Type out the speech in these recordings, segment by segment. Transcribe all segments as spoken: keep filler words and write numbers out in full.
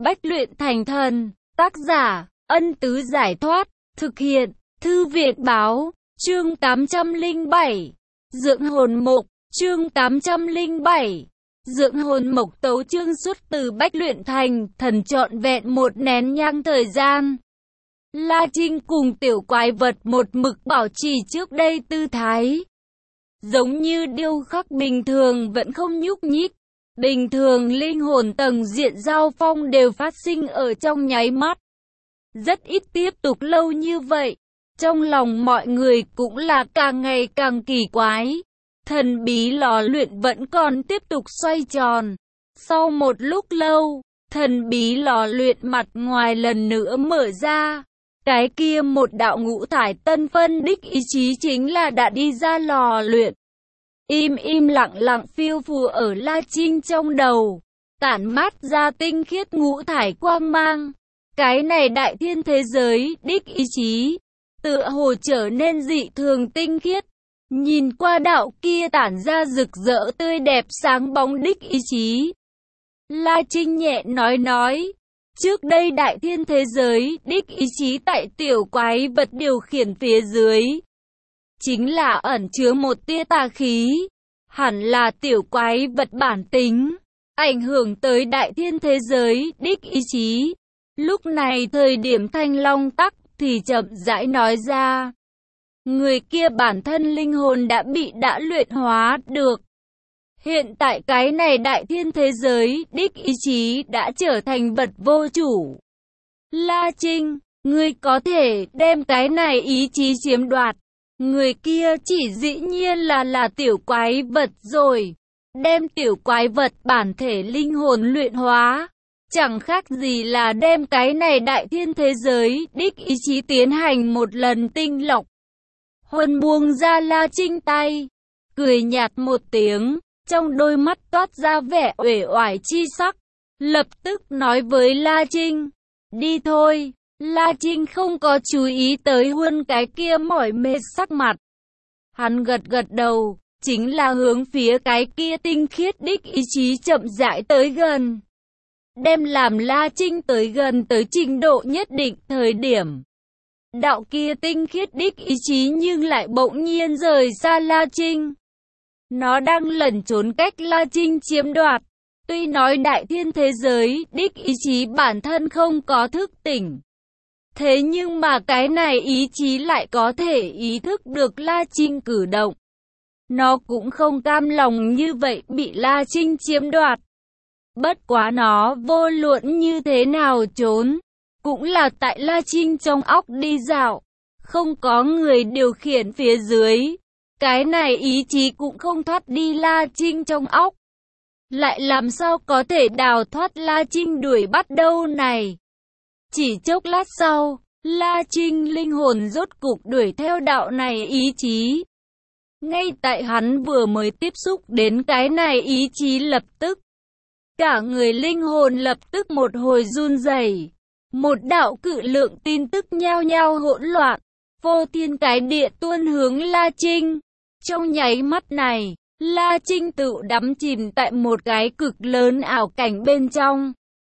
Bách luyện thành thần. Tác giả, Ân Tứ Giải Thoát. Thực hiện, Thư Viện Báo. Chương tám trăm lẻ bảy. Dưỡng hồn mộc. Chương tám trăm lẻ bảy. Dưỡng hồn mộc tấu chương xuất từ Bách luyện thành thần trọn vẹn một nén nhang thời gian. La Trinh cùng tiểu quái vật một mực bảo trì trước đây tư thái. Giống như điêu khắc bình thường vẫn không nhúc nhích. Bình thường linh hồn tầng diện giao phong đều phát sinh ở trong nháy mắt. Rất ít tiếp tục lâu như vậy. Trong lòng mọi người cũng là càng ngày càng kỳ quái. Thần bí lò luyện vẫn còn tiếp tục xoay tròn. Sau một lúc lâu, thần bí lò luyện mặt ngoài lần nữa mở ra. Cái kia một đạo ngũ thải tân phân đích ý chí chính là đã đi ra lò luyện. Im im lặng lặng phiêu phù ở La Trinh trong đầu, tản mát ra tinh khiết ngũ thải quang mang. Cái này đại thiên thế giới, đích ý chí, tựa hồ trở nên dị thường tinh khiết. Nhìn qua đạo kia tản ra rực rỡ tươi đẹp sáng bóng đích ý chí. La Trinh nhẹ nói nói, trước đây đại thiên thế giới, đích ý chí tại tiểu quái vật điều khiển phía dưới. Chính là ẩn chứa một tia tà khí, hẳn là tiểu quái vật bản tính, ảnh hưởng tới đại thiên thế giới, đích ý chí. Lúc này thời điểm Thanh Long tắc thì chậm rãi nói ra. Người kia bản thân linh hồn đã bị đã luyện hóa được. Hiện tại cái này đại thiên thế giới, đích ý chí đã trở thành vật vô chủ. La Trinh, ngươi có thể đem cái này ý chí chiếm đoạt. Người kia chỉ dĩ nhiên là là tiểu quái vật rồi. Đem tiểu quái vật bản thể linh hồn luyện hóa. Chẳng khác gì là đem cái này đại thiên thế giới, đích ý chí tiến hành một lần tinh lọc. Huân buông ra La Trinh tay, cười nhạt một tiếng, trong đôi mắt toát ra vẻ uể oải chi sắc. Lập tức nói với La Trinh, đi thôi. La Trinh không có chú ý tới Huân cái kia mỏi mệt sắc mặt. Hắn gật gật đầu, chính là hướng phía cái kia tinh khiết đích ý chí chậm rãi tới gần. Đem làm La Trinh tới gần tới trình độ nhất định thời điểm. Đạo kia tinh khiết đích ý chí nhưng lại bỗng nhiên rời xa La Trinh. Nó đang lẩn trốn cách La Trinh chiếm đoạt. Tuy nói đại thiên thế giới, đích ý chí bản thân không có thức tỉnh. Thế nhưng mà cái này ý chí lại có thể ý thức được La Trinh cử động. Nó cũng không cam lòng như vậy bị La Trinh chiếm đoạt. Bất quá nó vô luận như thế nào trốn, cũng là tại La Trinh trong óc đi dạo. Không có người điều khiển phía dưới. Cái này ý chí cũng không thoát đi La Trinh trong óc. Lại làm sao có thể đào thoát La Trinh đuổi bắt đâu này. Chỉ chốc lát sau, La Trinh linh hồn rốt cục đuổi theo đạo này ý chí. Ngay tại hắn vừa mới tiếp xúc đến cái này ý chí lập tức. Cả người linh hồn lập tức một hồi run rẩy. Một đạo cự lượng tin tức nhao nhao hỗn loạn. Vô thiên cái địa tuôn hướng La Trinh. Trong nháy mắt này, La Trinh tự đắm chìm tại một cái cực lớn ảo cảnh bên trong.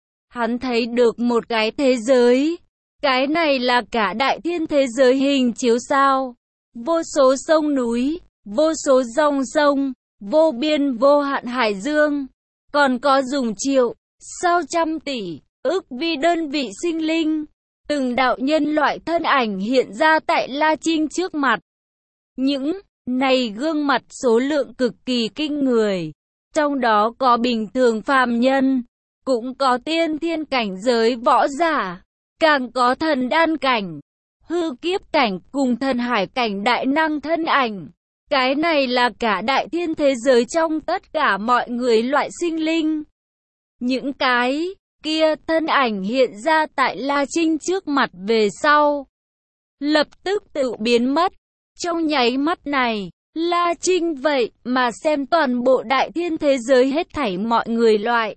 Hắn thấy được một cái thế giới. Cái này là cả đại thiên thế giới hình chiếu sao. Vô số sông núi, vô số dòng sông, vô biên vô hạn hải dương. Còn có dùng triệu, sao trăm tỷ, ức vi đơn vị sinh linh. Từng đạo nhân loại thân ảnh hiện ra tại La Trinh trước mặt. Những này gương mặt số lượng cực kỳ kinh người. Trong đó có bình thường phàm nhân, cũng có tiên thiên cảnh giới võ giả, càng có thần đan cảnh, hư kiếp cảnh cùng thần hải cảnh đại năng thân ảnh. Cái này là cả đại thiên thế giới trong tất cả mọi người loại sinh linh. Những cái kia thân ảnh hiện ra tại La Trinh trước mặt về sau, lập tức tự biến mất. Trong nháy mắt này, La Trinh vậy mà xem toàn bộ đại thiên thế giới hết thảy mọi người loại.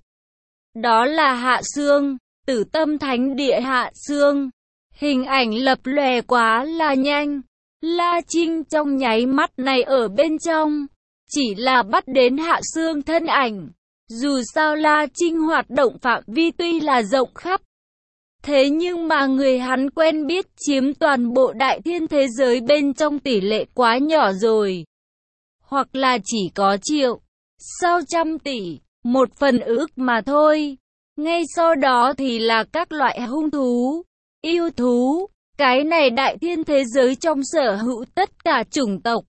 Đó là Hạ Xương, Tử Tâm Thánh Địa Hạ Xương. Hình ảnh lập lòe quá là nhanh. La Trinh trong nháy mắt này ở bên trong, chỉ là bắt đến Hạ Xương thân ảnh. Dù sao La Trinh hoạt động phạm vi tuy là rộng khắp, thế nhưng mà người hắn quen biết chiếm toàn bộ đại thiên thế giới bên trong tỷ lệ quá nhỏ rồi. Hoặc là chỉ có triệu, sau trăm tỷ, một phần ức mà thôi. Ngay sau đó thì là các loại hung thú, yêu thú. Cái này đại thiên thế giới trong sở hữu tất cả chủng tộc,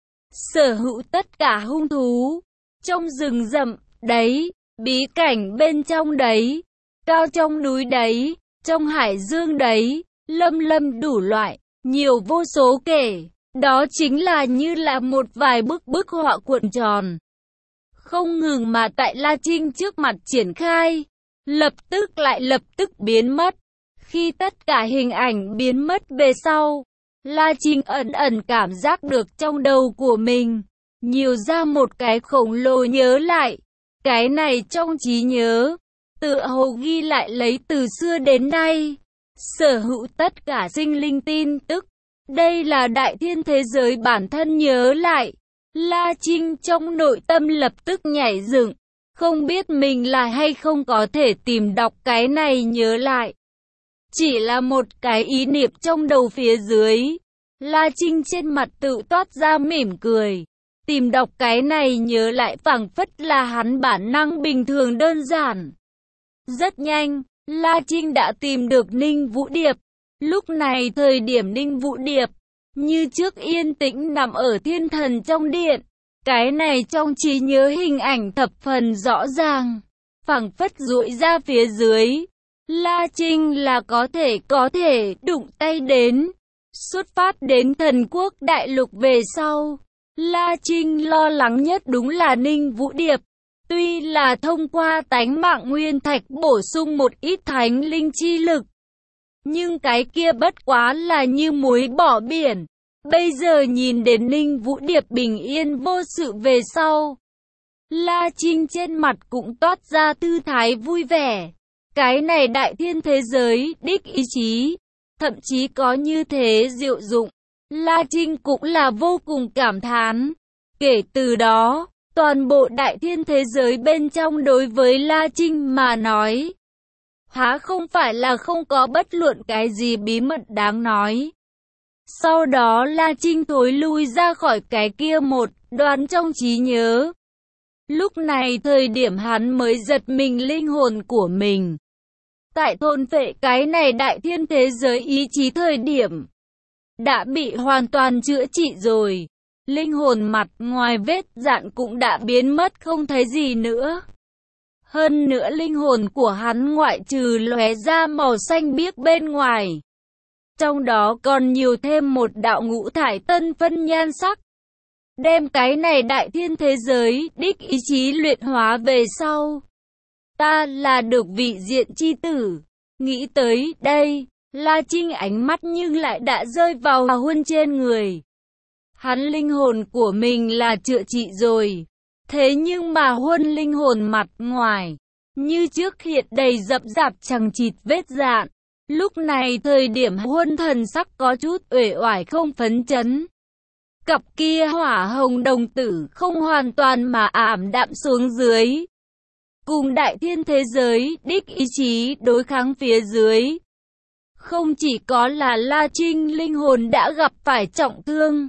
sở hữu tất cả hung thú, trong rừng rậm đấy, bí cảnh bên trong đấy, cao trong núi đấy, trong hải dương đấy, lâm lâm đủ loại, nhiều vô số kể. Đó chính là như là một vài bức bức họa cuộn tròn, không ngừng mà tại La Trinh trước mặt triển khai, lập tức lại lập tức biến mất. Khi tất cả hình ảnh biến mất về sau, La Trinh ẩn ẩn cảm giác được trong đầu của mình nhiều ra một cái khổng lồ nhớ lại. Cái này trong trí nhớ, tựa hồ ghi lại lấy từ xưa đến nay, sở hữu tất cả sinh linh tin tức. Đây là đại thiên thế giới bản thân nhớ lại. La Trinh trong nội tâm lập tức nhảy dựng, không biết mình là hay không có thể tìm đọc cái này nhớ lại. Chỉ là một cái ý niệm trong đầu phía dưới, La Trinh trên mặt tự toát ra mỉm cười. Tìm đọc cái này nhớ lại phảng phất là hắn bản năng bình thường đơn giản. Rất nhanh, La Trinh đã tìm được Ninh Vũ Điệp. Lúc này thời điểm Ninh Vũ Điệp, như trước yên tĩnh nằm ở thiên thần trong điện. Cái này trong trí nhớ hình ảnh thập phần rõ ràng, phảng phất duỗi ra phía dưới. La Trinh là có thể có thể đụng tay đến. Xuất phát đến thần quốc đại lục về sau, La Trinh lo lắng nhất đúng là Ninh Vũ Điệp. Tuy là thông qua tánh mạng nguyên thạch bổ sung một ít thánh linh chi lực, nhưng cái kia bất quá là như muối bỏ biển. Bây giờ nhìn đến Ninh Vũ Điệp bình yên vô sự về sau, La Trinh trên mặt cũng toát ra tư thái vui vẻ. Cái này đại thiên thế giới, đích ý chí, thậm chí có như thế diệu dụng. La Trinh cũng là vô cùng cảm thán. Kể từ đó, toàn bộ đại thiên thế giới bên trong đối với La Trinh mà nói, há không phải là không có bất luận cái gì bí mật đáng nói. Sau đó La Trinh thối lui ra khỏi cái kia một đoạn trong trí nhớ. Lúc này thời điểm hắn mới giật mình linh hồn của mình. Tại thôn phệ cái này đại thiên thế giới ý chí thời điểm, đã bị hoàn toàn chữa trị rồi. Linh hồn mặt ngoài vết dạn cũng đã biến mất không thấy gì nữa. Hơn nữa linh hồn của hắn ngoại trừ lóe ra màu xanh biếc bên ngoài, trong đó còn nhiều thêm một đạo ngũ thải tân phân nhan sắc. Đem cái này đại thiên thế giới, đích ý chí luyện hóa về sau, ta là được vị diện chi tử. Nghĩ tới đây, La Trinh ánh mắt nhưng lại đã rơi vào Hà Huân trên người. Hắn linh hồn của mình là chữa trị rồi. Thế nhưng mà Huân linh hồn mặt ngoài, như trước hiện đầy rậm rạp chằng chịt vết dạn. Lúc này thời điểm Huân thần sắc có chút uể oải không phấn chấn. Cặp kia hỏa hồng đồng tử không hoàn toàn mà ảm đạm xuống dưới. Cùng đại thiên thế giới, đích ý chí đối kháng phía dưới. Không chỉ có là La Trinh linh hồn đã gặp phải trọng thương,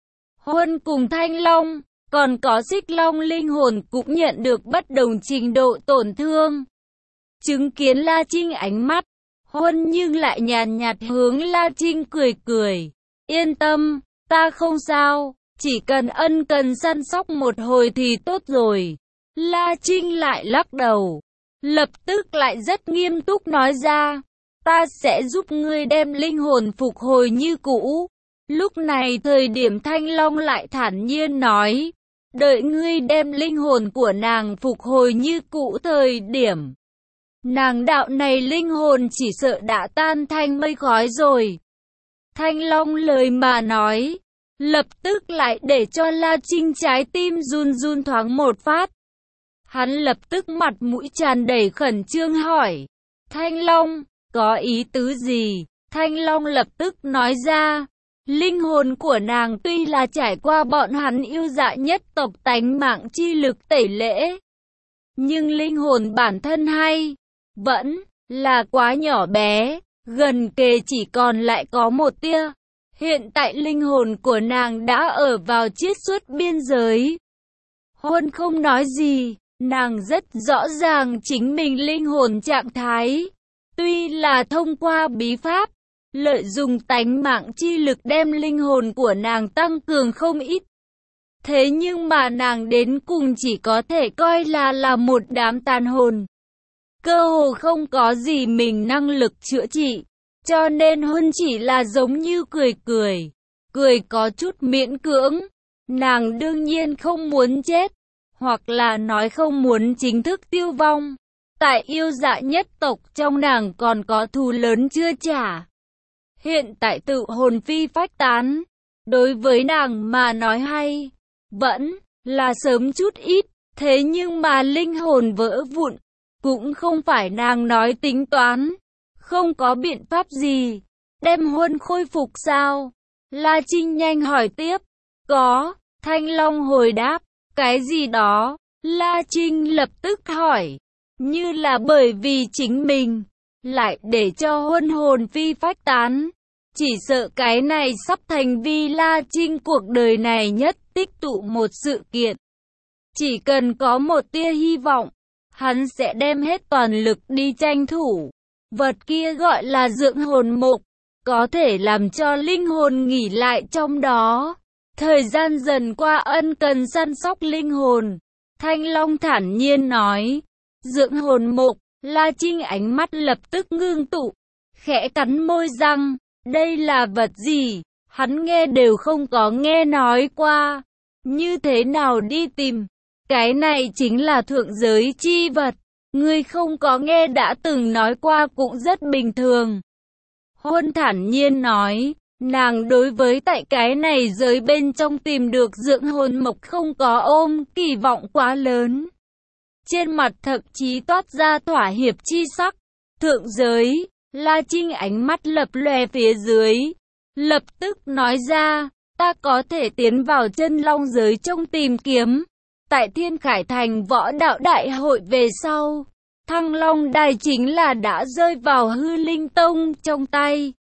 Huân cùng Thanh Long, còn có Xích Long linh hồn cũng nhận được bất đồng trình độ tổn thương. Chứng kiến La Trinh ánh mắt, Huân nhưng lại nhàn nhạt hướng La Trinh cười cười. Yên tâm, ta không sao, chỉ cần ân cần săn sóc một hồi thì tốt rồi. La Trinh lại lắc đầu, lập tức lại rất nghiêm túc nói ra, ta sẽ giúp ngươi đem linh hồn phục hồi như cũ. Lúc này thời điểm Thanh Long lại thản nhiên nói, đợi ngươi đem linh hồn của nàng phục hồi như cũ thời điểm, nàng đạo này linh hồn chỉ sợ đã tan thành mây khói rồi. Thanh Long lời mà nói, lập tức lại để cho La Trinh trái tim run run thoáng một phát. Hắn lập tức mặt mũi tràn đầy khẩn trương hỏi, Thanh Long, có ý tứ gì? Thanh Long lập tức nói ra, linh hồn của nàng tuy là trải qua bọn hắn yêu dạ nhất tộc tánh mạng chi lực tẩy lễ, nhưng linh hồn bản thân hay vẫn là quá nhỏ bé, gần kề chỉ còn lại có một tia. Hiện tại linh hồn của nàng đã ở vào chiết xuất biên giới. Huân không nói gì, nàng rất rõ ràng chính mình linh hồn trạng thái. Tuy là thông qua bí pháp, lợi dụng tánh mạng chi lực đem linh hồn của nàng tăng cường không ít. Thế nhưng mà nàng đến cùng chỉ có thể coi là là một đám tàn hồn. Cơ hồ không có gì mình năng lực chữa trị. Cho nên Huân chỉ là giống như cười cười. Cười có chút miễn cưỡng. Nàng đương nhiên không muốn chết. Hoặc là nói không muốn chính thức tiêu vong. Tại yêu dạ nhất tộc trong nàng còn có thù lớn chưa trả. Hiện tại tự hồn phi phách tán. Đối với nàng mà nói hay vẫn là sớm chút ít. Thế nhưng mà linh hồn vỡ vụn cũng không phải nàng nói tính toán. Không có biện pháp gì đem Huân khôi phục sao? La Trinh nhanh hỏi tiếp. Có. Thanh Long hồi đáp. Cái gì đó? La Trinh lập tức hỏi. Như là bởi vì chính mình lại để cho Huân hồn phi phách tán. Chỉ sợ cái này sắp thành vì La Trinh cuộc đời này nhất tích tụ một sự kiện. Chỉ cần có một tia hy vọng, hắn sẽ đem hết toàn lực đi tranh thủ. Vật kia gọi là dưỡng hồn mục, có thể làm cho linh hồn nghỉ lại trong đó. Thời gian dần qua ân cần săn sóc linh hồn. Thanh Long thản nhiên nói. Dưỡng hồn mục, La Trinh ánh mắt lập tức ngưng tụ, khẽ cắn môi răng. Đây là vật gì? Hắn nghe đều không có nghe nói qua. Như thế nào đi tìm? Cái này chính là thượng giới chi vật. Ngươi không có nghe đã từng nói qua cũng rất bình thường. Huân thản nhiên nói. Nàng đối với tại cái này giới bên trong tìm được dưỡng hồn mộc không có ôm kỳ vọng quá lớn. Trên mặt thậm chí toát ra thỏa hiệp chi sắc. Thượng giới, La Trinh ánh mắt lập lòe phía dưới. Lập tức nói ra, ta có thể tiến vào chân long giới trong tìm kiếm. Tại Thiên Khải Thành võ đạo đại hội về sau, Thăng Long Đài chính là đã rơi vào Hư Linh Tông trong tay.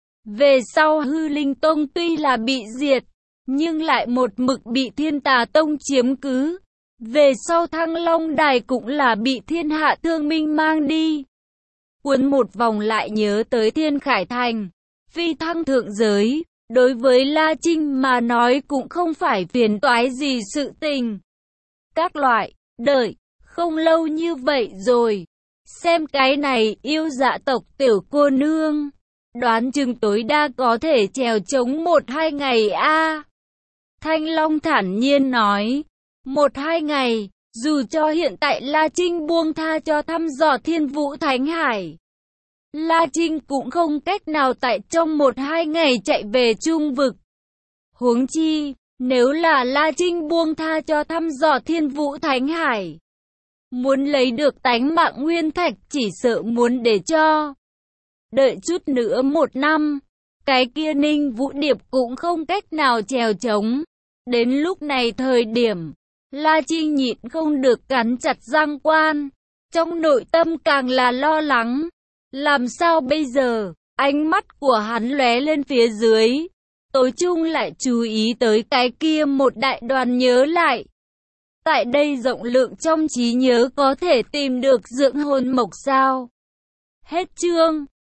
Về sau Hư Linh Tông tuy là bị diệt, nhưng lại một mực bị Thiên Tà Tông chiếm cứ. Về sau Thăng Long Đài cũng là bị Thiên Hạ Thương Minh mang đi. Cuốn một vòng lại nhớ tới Thiên Khải Thành, phi thăng thượng giới, đối với La Trinh mà nói cũng không phải phiền toái gì sự tình. Các loại, đợi, không lâu như vậy rồi. Xem cái này yêu dạ tộc tiểu cô nương. Đoán chừng tối đa có thể trèo chống một hai ngày a. Thanh Long thản nhiên nói. Một hai ngày, dù cho hiện tại La Trinh buông tha cho thăm dò Thiên Vũ Thánh Hải. La Trinh cũng không cách nào tại trong một hai ngày chạy về Trung Vực. Huống chi, nếu là La Trinh buông tha cho thăm dò Thiên Vũ Thánh Hải, muốn lấy được tánh mạng nguyên thạch chỉ sợ muốn để cho. Đợi chút nữa một năm, cái kia Ninh Vũ Điệp cũng không cách nào trèo chống. Đến lúc này thời điểm, La Trinh nhịn không được cắn chặt răng quan. Trong nội tâm càng là lo lắng. Làm sao bây giờ? Ánh mắt của hắn lóe lên phía dưới. Tối chung lại chú ý tới cái kia một đại đoàn nhớ lại. Tại đây rộng lượng trong trí nhớ có thể tìm được dưỡng hồn mộc sao? Hết chương.